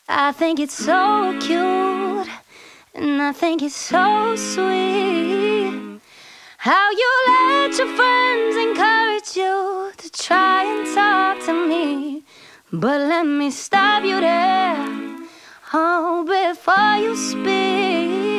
I think it's so cute, and I think it's so sweet how you let your friends encourage you to try and talk to me. But let me stop you there, oh, before you speak.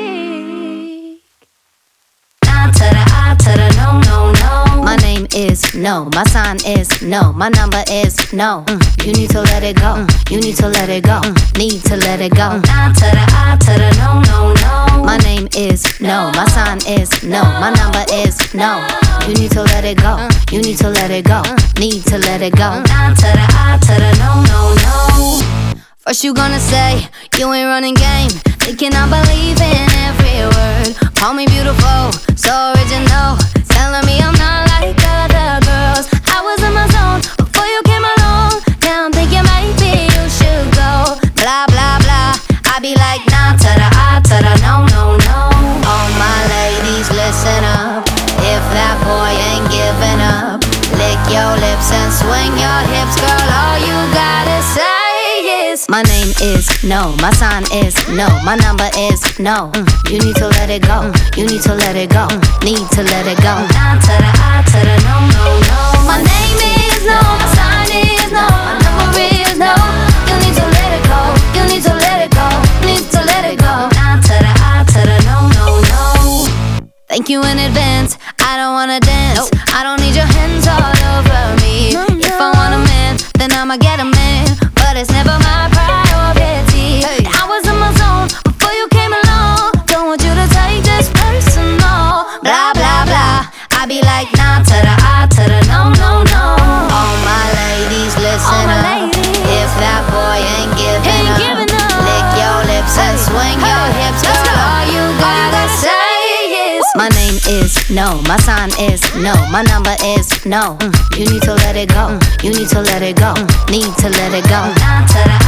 Nah to the I to the no, no, no. My name is no, my sign is no, my number is no. You need to let it go, you need to let it go, need to let it go. Nah to the I to the no, no, no. My name is no, my sign is no, my number is no. You need to let it go, you need to let it go, need to let it go. Nah to the I to the no, no, no. First you gonna say you ain't running game, thinking I believe in every word. Call me beautiful, so original, telling me I'm not like other girls. I was in my zone before you came along, now I'm thinking maybe you should go. Blah, blah, blah, I be like nah to the I to the no, no, no. All my ladies listen up, if that boy ain't giving up, lick your lips and swing your hips, girl, all you gotta say. My name is no, my sign is no, my number is no. You need to let it go, you need to let it go, need to let it go. Nah to the I to the no, no, no. My name is no, my sign is no, my number is no. You need to let it go, you need to let it go, need to let it go. Nah to the I to the no, no, no. Thank you in advance, I don't wanna dance, I don't need your hands all over me. If I want a man, then I'ma get a man, but it's never my priority. I was in my zone before you came along, don't want you to take this personal. Blah, blah, blah, I be like nah to the I to the no, no, no. All my ladies listen up, if that boy ain't giving up, lick your lips and swing your hips, girl, all you gotta say. My name is no, my sign is no, my number is no. You need to let it go, you need to let it go, need to let it go. Nah to the